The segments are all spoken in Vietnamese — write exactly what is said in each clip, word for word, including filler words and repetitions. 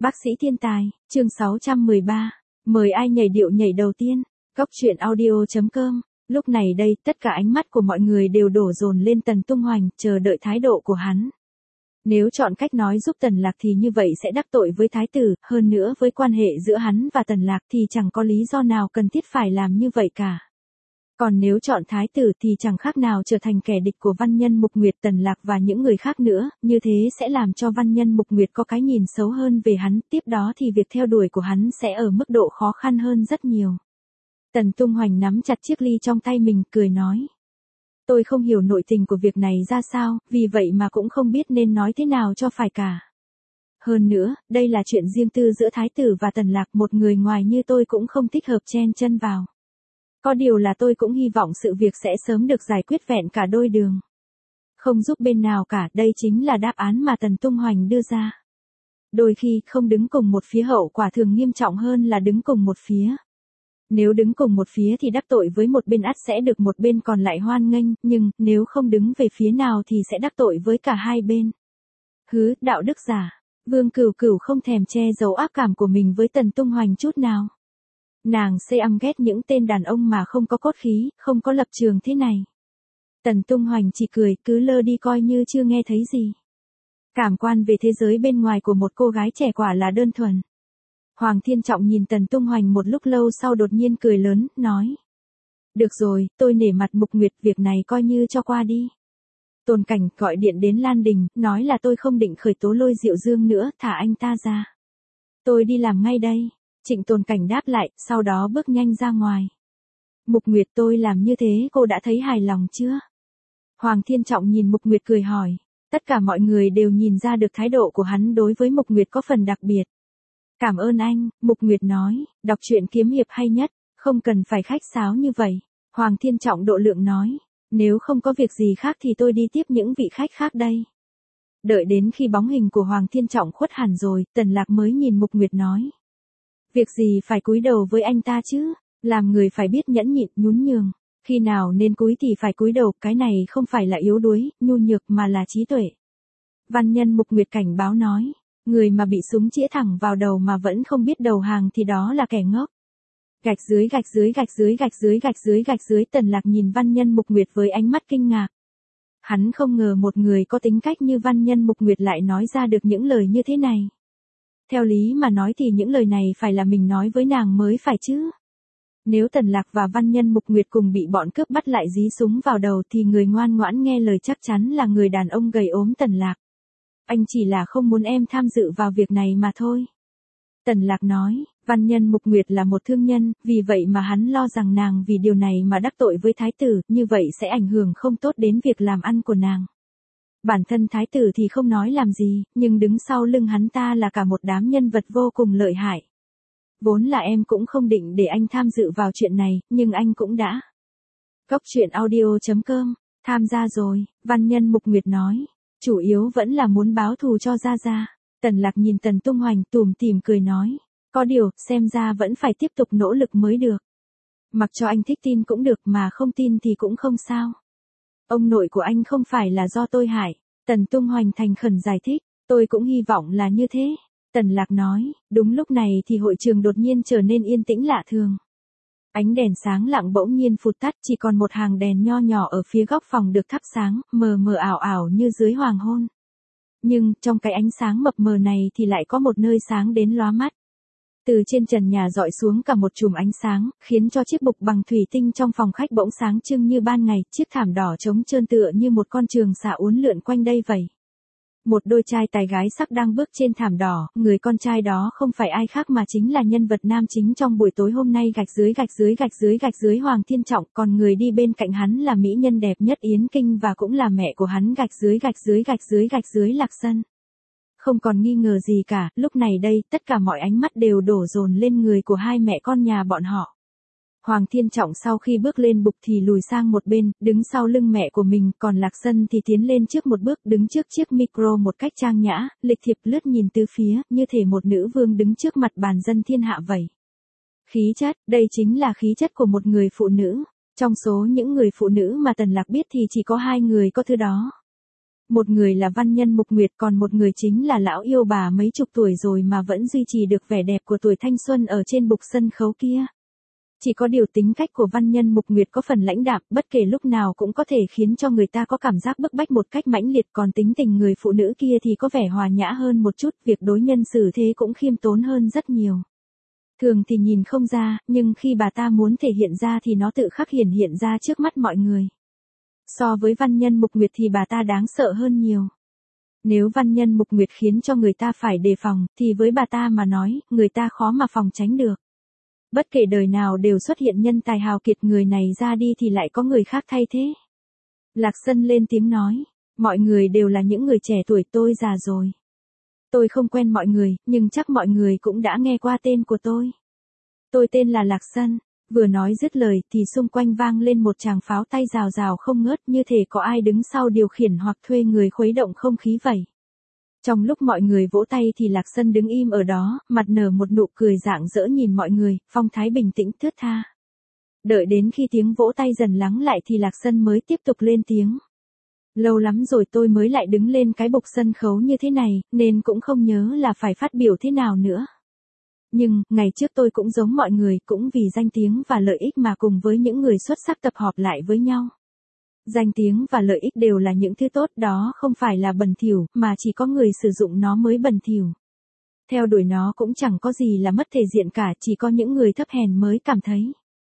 Bác sĩ thiên tài, chương sáu trăm mười ba. Mời ai nhảy điệu nhảy đầu tiên. Góc truyện audio.com. Lúc này đây, tất cả ánh mắt của mọi người đều đổ dồn lên Tần Tung Hoành, chờ đợi thái độ của hắn. Nếu chọn cách nói giúp Tần Lạc thì như vậy sẽ đắc tội với thái tử, hơn nữa với quan hệ giữa hắn và Tần Lạc thì chẳng có lý do nào cần thiết phải làm như vậy cả. Còn nếu chọn thái tử thì chẳng khác nào trở thành kẻ địch của văn nhân Mục Nguyệt, Tần Lạc và những người khác nữa, như thế sẽ làm cho văn nhân Mục Nguyệt có cái nhìn xấu hơn về hắn, tiếp đó thì việc theo đuổi của hắn sẽ ở mức độ khó khăn hơn rất nhiều. Tần Tung Hoành nắm chặt chiếc ly trong tay mình, cười nói. Tôi không hiểu nội tình của việc này ra sao, vì vậy mà cũng không biết nên nói thế nào cho phải cả. Hơn nữa, đây là chuyện riêng tư giữa thái tử và Tần Lạc, một người ngoài như tôi cũng không thích hợp chen chân vào. Có điều là tôi cũng hy vọng sự việc sẽ sớm được giải quyết vẹn cả đôi đường. Không giúp bên nào cả, đây chính là đáp án mà Tần Tung Hoành đưa ra. Đôi khi, không đứng cùng một phía hậu quả thường nghiêm trọng hơn là đứng cùng một phía. Nếu đứng cùng một phía thì đắc tội với một bên ắt sẽ được một bên còn lại hoan nghênh, nhưng, nếu không đứng về phía nào thì sẽ đắc tội với cả hai bên. Hứ, đạo đức giả. Vương Cửu Cửu không thèm che giấu ác cảm của mình với Tần Tung Hoành chút nào. Nàng xê âm ghét những tên đàn ông mà không có cốt khí, không có lập trường thế này. Tần Tung Hoành chỉ cười, cứ lơ đi coi như chưa nghe thấy gì. Cảm quan về thế giới bên ngoài của một cô gái trẻ quả là đơn thuần. Hoàng Thiên Trọng nhìn Tần Tung Hoành một lúc lâu sau đột nhiên cười lớn, nói. Được rồi, tôi nể mặt Mục Nguyệt, việc này coi như cho qua đi. Tôn Cảnh gọi điện đến Lan Đình, nói là tôi không định khởi tố Lôi Diệu Dương nữa, thả anh ta ra. Tôi đi làm ngay đây. Trịnh Tôn Cảnh đáp lại, sau đó bước nhanh ra ngoài. Mục Nguyệt, tôi làm như thế cô đã thấy hài lòng chưa? Hoàng Thiên Trọng nhìn Mục Nguyệt cười hỏi. Tất cả mọi người đều nhìn ra được thái độ của hắn đối với Mục Nguyệt có phần đặc biệt. Cảm ơn anh, Mục Nguyệt nói, đọc truyện kiếm hiệp hay nhất, không cần phải khách sáo như vậy. Hoàng Thiên Trọng độ lượng nói, nếu không có việc gì khác thì tôi đi tiếp những vị khách khác đây. Đợi đến khi bóng hình của Hoàng Thiên Trọng khuất hẳn rồi, Tần Lạc mới nhìn Mục Nguyệt nói. Việc gì phải cúi đầu với anh ta chứ, làm người phải biết nhẫn nhịn, nhún nhường, khi nào nên cúi thì phải cúi đầu, cái này không phải là yếu đuối, nhu nhược mà là trí tuệ. Văn nhân Mục Nguyệt cảnh báo nói, người mà bị súng chĩa thẳng vào đầu mà vẫn không biết đầu hàng thì đó là kẻ ngốc. Gạch dưới gạch dưới gạch dưới gạch dưới gạch dưới gạch dưới Tần Lạc nhìn văn nhân Mục Nguyệt với ánh mắt kinh ngạc. Hắn không ngờ một người có tính cách như văn nhân Mục Nguyệt lại nói ra được những lời như thế này. Theo lý mà nói thì những lời này phải là mình nói với nàng mới phải chứ. Nếu Tần Lạc và văn nhân Mục Nguyệt cùng bị bọn cướp bắt lại dí súng vào đầu thì người ngoan ngoãn nghe lời chắc chắn là người đàn ông gầy ốm Tần Lạc. Anh chỉ là không muốn em tham dự vào việc này mà thôi. Tần Lạc nói, văn nhân Mục Nguyệt là một thương nhân, vì vậy mà hắn lo rằng nàng vì điều này mà đắc tội với thái tử, như vậy sẽ ảnh hưởng không tốt đến việc làm ăn của nàng. Bản thân thái tử thì không nói làm gì, nhưng đứng sau lưng hắn ta là cả một đám nhân vật vô cùng lợi hại. Vốn là em cũng không định để anh tham dự vào chuyện này, nhưng anh cũng đã. Góc truyện audio.com, tham gia rồi, văn nhân Mục Nguyệt nói. Chủ yếu vẫn là muốn báo thù cho Gia Gia. Tần Lạc nhìn Tần Tung Hoành tủm tỉm cười nói. Có điều, xem ra vẫn phải tiếp tục nỗ lực mới được. Mặc cho anh thích tin cũng được mà không tin thì cũng không sao. Ông nội của anh không phải là do tôi hại. Tần Tung Hoành thành khẩn giải thích. Tôi cũng hy vọng là như thế. Tần Lạc nói. Đúng lúc này thì hội trường đột nhiên trở nên yên tĩnh lạ thường. Ánh đèn sáng lặng bỗng nhiên phụt tắt, chỉ còn một hàng đèn nho nhỏ ở phía góc phòng được thắp sáng, mờ mờ ảo ảo như dưới hoàng hôn. Nhưng, trong cái ánh sáng mập mờ này thì lại có một nơi sáng đến lóa mắt. Từ trên trần nhà dọi xuống cả một chùm ánh sáng, khiến cho chiếc bục bằng thủy tinh trong phòng khách bỗng sáng trưng như ban ngày, chiếc thảm đỏ trống trơn tựa như một con trường xà uốn lượn quanh đây vậy. Một đôi trai tài gái sắc đang bước trên thảm đỏ, người con trai đó không phải ai khác mà chính là nhân vật nam chính trong buổi tối hôm nay gạch dưới gạch dưới gạch dưới gạch dưới Hoàng Thiên Trọng, còn người đi bên cạnh hắn là mỹ nhân đẹp nhất Yến Kinh và cũng là mẹ của hắn gạch dưới gạch dưới gạch dưới gạch dưới Lạc Sân. Không còn nghi ngờ gì cả, lúc này đây, tất cả mọi ánh mắt đều đổ dồn lên người của hai mẹ con nhà bọn họ. Hoàng Thiên Trọng sau khi bước lên bục thì lùi sang một bên, đứng sau lưng mẹ của mình, còn Lạc Sân thì tiến lên trước một bước, đứng trước chiếc micro một cách trang nhã, lịch thiệp lướt nhìn tứ phía, như thể một nữ vương đứng trước mặt bàn dân thiên hạ vậy. Khí chất, đây chính là khí chất của một người phụ nữ. Trong số những người phụ nữ mà Tần Lạc biết thì chỉ có hai người có thứ đó. Một người là văn nhân Mục Nguyệt, còn một người chính là lão yêu bà mấy chục tuổi rồi mà vẫn duy trì được vẻ đẹp của tuổi thanh xuân ở trên bục sân khấu kia. Chỉ có điều tính cách của văn nhân Mục Nguyệt có phần lãnh đạm, bất kể lúc nào cũng có thể khiến cho người ta có cảm giác bức bách một cách mãnh liệt, còn tính tình người phụ nữ kia thì có vẻ hòa nhã hơn một chút, việc đối nhân xử thế cũng khiêm tốn hơn rất nhiều. Thường thì nhìn không ra, nhưng khi bà ta muốn thể hiện ra thì nó tự khắc hiển hiện ra trước mắt mọi người. So với văn nhân Mục Nguyệt thì bà ta đáng sợ hơn nhiều. Nếu văn nhân Mục Nguyệt khiến cho người ta phải đề phòng, thì với bà ta mà nói, người ta khó mà phòng tránh được. Bất kể đời nào đều xuất hiện nhân tài hào kiệt, người này ra đi thì lại có người khác thay thế. Lạc Sân lên tiếng nói, mọi người đều là những người trẻ tuổi, tôi già rồi. Tôi không quen mọi người, nhưng chắc mọi người cũng đã nghe qua tên của tôi. Tôi tên là Lạc Sân. Vừa nói dứt lời thì xung quanh vang lên một tràng pháo tay rào rào không ngớt, như thể có ai đứng sau điều khiển hoặc thuê người khuấy động không khí vậy. Trong lúc mọi người vỗ tay thì Lạc Sân đứng im ở đó, mặt nở một nụ cười rạng rỡ nhìn mọi người, phong thái bình tĩnh thướt tha. Đợi đến khi tiếng vỗ tay dần lắng lại thì Lạc Sân mới tiếp tục lên tiếng. Lâu lắm rồi tôi mới lại đứng lên cái bục sân khấu như thế này, nên cũng không nhớ là phải phát biểu thế nào nữa. Nhưng, ngày trước tôi cũng giống mọi người, cũng vì danh tiếng và lợi ích mà cùng với những người xuất sắc tập hợp lại với nhau. Danh tiếng và lợi ích đều là những thứ tốt, đó không phải là bẩn thỉu, mà chỉ có người sử dụng nó mới bẩn thỉu. Theo đuổi nó cũng chẳng có gì là mất thể diện cả, chỉ có những người thấp hèn mới cảm thấy.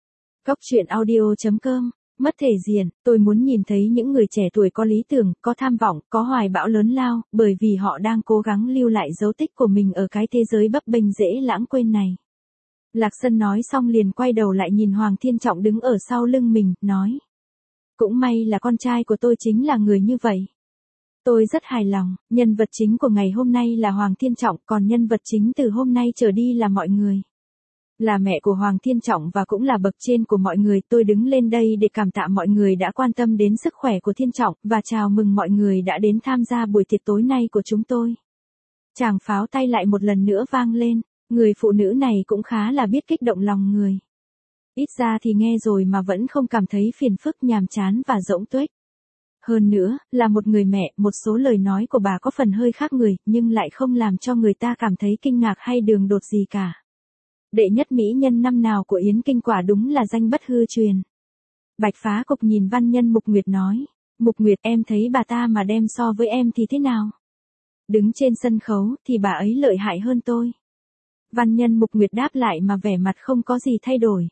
Góc truyện audio chấm com. Mất thể diện, tôi muốn nhìn thấy những người trẻ tuổi có lý tưởng, có tham vọng, có hoài bão lớn lao, bởi vì họ đang cố gắng lưu lại dấu tích của mình ở cái thế giới bấp bênh dễ lãng quên này. Lạc Sân nói xong liền quay đầu lại nhìn Hoàng Thiên Trọng đứng ở sau lưng mình, nói. Cũng may là con trai của tôi chính là người như vậy. Tôi rất hài lòng, nhân vật chính của ngày hôm nay là Hoàng Thiên Trọng, còn nhân vật chính từ hôm nay trở đi là mọi người. Là mẹ của Hoàng Thiên Trọng và cũng là bậc trên của mọi người, tôi đứng lên đây để cảm tạ mọi người đã quan tâm đến sức khỏe của Thiên Trọng, và chào mừng mọi người đã đến tham gia buổi tiệc tối nay của chúng tôi. Tràng pháo tay lại một lần nữa vang lên, người phụ nữ này cũng khá là biết kích động lòng người. Ít ra thì nghe rồi mà vẫn không cảm thấy phiền phức, nhàm chán và rỗng tuếch. Hơn nữa, là một người mẹ, một số lời nói của bà có phần hơi khác người, nhưng lại không làm cho người ta cảm thấy kinh ngạc hay đường đột gì cả. Đệ nhất mỹ nhân năm nào của Yến Kinh quả đúng là danh bất hư truyền. Bạch Phá Cục nhìn văn nhân Mục Nguyệt nói, Mục Nguyệt, em thấy bà ta mà đem so với em thì thế nào? Đứng trên sân khấu thì bà ấy lợi hại hơn tôi. Văn nhân Mục Nguyệt đáp lại mà vẻ mặt không có gì thay đổi.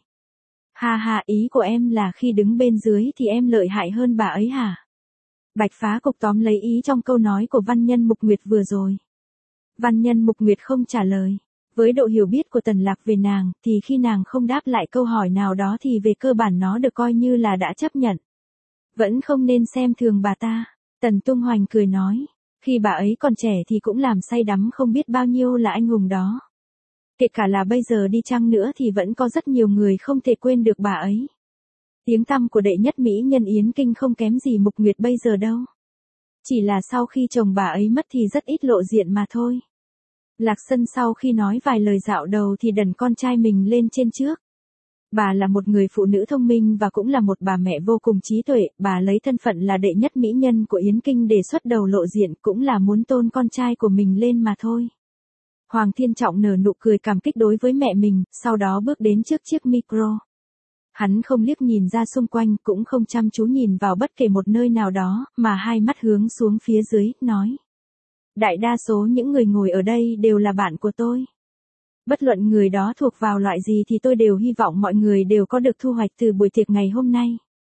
Ha ha, ý của em là khi đứng bên dưới thì em lợi hại hơn bà ấy hả? Bạch Phá Cục tóm lấy ý trong câu nói của văn nhân Mục Nguyệt vừa rồi. Văn nhân Mục Nguyệt không trả lời. Với độ hiểu biết của Tần Lạc về nàng, thì khi nàng không đáp lại câu hỏi nào đó thì về cơ bản nó được coi như là đã chấp nhận. Vẫn không nên xem thường bà ta. Tần Tung Hoành cười nói, khi bà ấy còn trẻ thì cũng làm say đắm không biết bao nhiêu là anh hùng đó. Kể cả là bây giờ đi chăng nữa thì vẫn có rất nhiều người không thể quên được bà ấy. Tiếng tăm của đệ nhất mỹ nhân Yến Kinh không kém gì Mục Nguyệt bây giờ đâu. Chỉ là sau khi chồng bà ấy mất thì rất ít lộ diện mà thôi. Lạc Sân sau khi nói vài lời dạo đầu thì đần con trai mình lên trên trước. Bà là một người phụ nữ thông minh và cũng là một bà mẹ vô cùng trí tuệ, bà lấy thân phận là đệ nhất mỹ nhân của Yến Kinh để xuất đầu lộ diện, cũng là muốn tôn con trai của mình lên mà thôi. Hoàng Thiên Trọng nở nụ cười cảm kích đối với mẹ mình, sau đó bước đến trước chiếc micro. Hắn không liếc nhìn ra xung quanh, cũng không chăm chú nhìn vào bất kể một nơi nào đó, mà hai mắt hướng xuống phía dưới, nói. Đại đa số những người ngồi ở đây đều là bạn của tôi. Bất luận người đó thuộc vào loại gì thì tôi đều hy vọng mọi người đều có được thu hoạch từ buổi tiệc ngày hôm nay.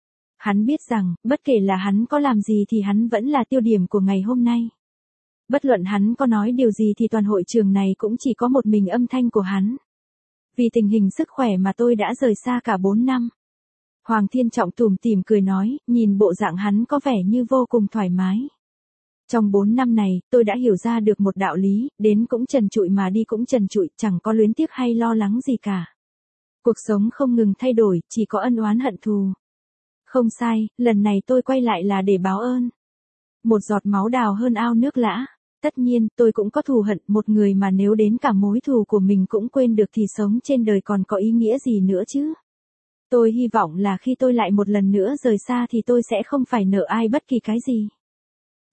Hắn biết rằng, bất kể là hắn có làm gì thì hắn vẫn là tiêu điểm của ngày hôm nay. Bất luận hắn có nói điều gì thì toàn hội trường này cũng chỉ có một mình âm thanh của hắn. Vì tình hình sức khỏe mà tôi đã rời xa cả bốn năm. Hoàng Thiên Trọng tủm tỉm cười nói, nhìn bộ dạng hắn có vẻ như vô cùng thoải mái. Trong bốn năm này, tôi đã hiểu ra được một đạo lý, đến cũng trần trụi mà đi cũng trần trụi, chẳng có luyến tiếc hay lo lắng gì cả. Cuộc sống không ngừng thay đổi, chỉ có ân oán hận thù. Không sai, lần này tôi quay lại là để báo ơn. Một giọt máu đào hơn ao nước lã. Tất nhiên, tôi cũng có thù hận, một người mà nếu đến cả mối thù của mình cũng quên được thì sống trên đời còn có ý nghĩa gì nữa chứ. Tôi hy vọng là khi tôi lại một lần nữa rời xa thì tôi sẽ không phải nợ ai bất kỳ cái gì.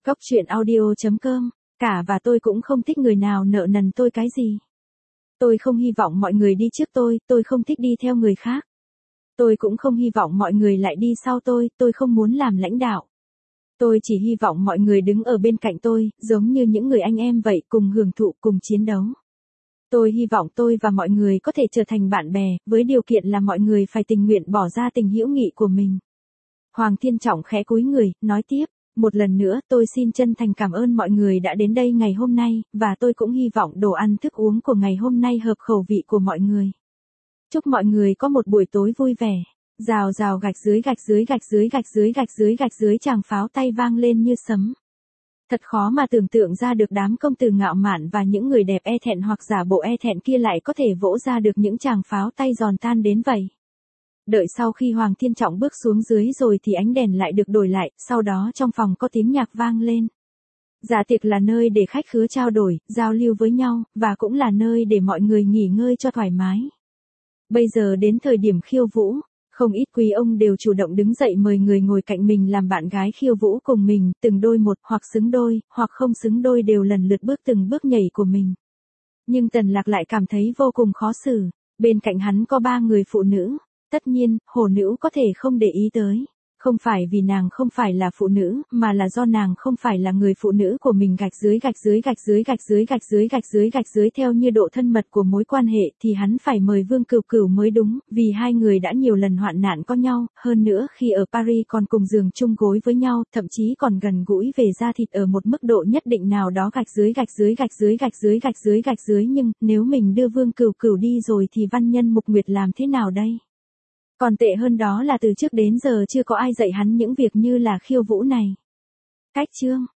Cốc truyện audio chấm com, cả và tôi cũng không thích người nào nợ nần tôi cái gì. Tôi không hy vọng mọi người đi trước tôi, tôi không thích đi theo người khác. Tôi cũng không hy vọng mọi người lại đi sau tôi, tôi không muốn làm lãnh đạo. Tôi chỉ hy vọng mọi người đứng ở bên cạnh tôi, giống như những người anh em vậy, cùng hưởng thụ, cùng chiến đấu. Tôi hy vọng tôi và mọi người có thể trở thành bạn bè, với điều kiện là mọi người phải tình nguyện bỏ ra tình hữu nghị của mình. Hoàng Thiên Trọng khẽ cúi người, nói tiếp, một lần nữa tôi xin chân thành cảm ơn mọi người đã đến đây ngày hôm nay, và tôi cũng hy vọng đồ ăn thức uống của ngày hôm nay hợp khẩu vị của mọi người. Chúc mọi người có một buổi tối vui vẻ. Rào rào gạch dưới gạch dưới gạch dưới gạch dưới gạch dưới gạch dưới tràng pháo tay vang lên như sấm. Thật khó mà tưởng tượng ra được đám công tử ngạo mạn và những người đẹp e thẹn hoặc giả bộ e thẹn kia lại có thể vỗ ra được những tràng pháo tay giòn tan đến vậy. Đợi sau khi Hoàng Thiên Trọng bước xuống dưới rồi thì ánh đèn lại được đổi lại, sau đó trong phòng có tiếng nhạc vang lên. Dạ tiệc là nơi để khách khứa trao đổi, giao lưu với nhau, và cũng là nơi để mọi người nghỉ ngơi cho thoải mái. Bây giờ đến thời điểm khiêu vũ. Không ít quý ông đều chủ động đứng dậy mời người ngồi cạnh mình làm bạn gái khiêu vũ cùng mình, từng đôi một, hoặc xứng đôi, hoặc không xứng đôi đều lần lượt bước từng bước nhảy của mình. Nhưng Tần Lạc lại cảm thấy vô cùng khó xử, bên cạnh hắn có ba người phụ nữ, tất nhiên, Hồ Nữ có thể không để ý tới. Không phải vì nàng không phải là phụ nữ, mà là do nàng không phải là người phụ nữ của mình gạch dưới gạch dưới gạch dưới gạch dưới gạch dưới gạch dưới gạch dưới theo như độ thân mật của mối quan hệ thì hắn phải mời Vương Cửu Cửu mới đúng, vì hai người đã nhiều lần hoạn nạn có nhau, hơn nữa khi ở Paris còn cùng giường chung gối với nhau, thậm chí còn gần gũi về da thịt ở một mức độ nhất định nào đó gạch dưới gạch dưới gạch dưới gạch dưới gạch dưới gạch dưới nhưng, nếu mình đưa Vương Cửu Cửu đi rồi thì văn nhân Mục Nguyệt làm thế nào đây? Còn tệ hơn đó là từ trước đến giờ chưa có ai dạy hắn những việc như là khiêu vũ này. Cách chương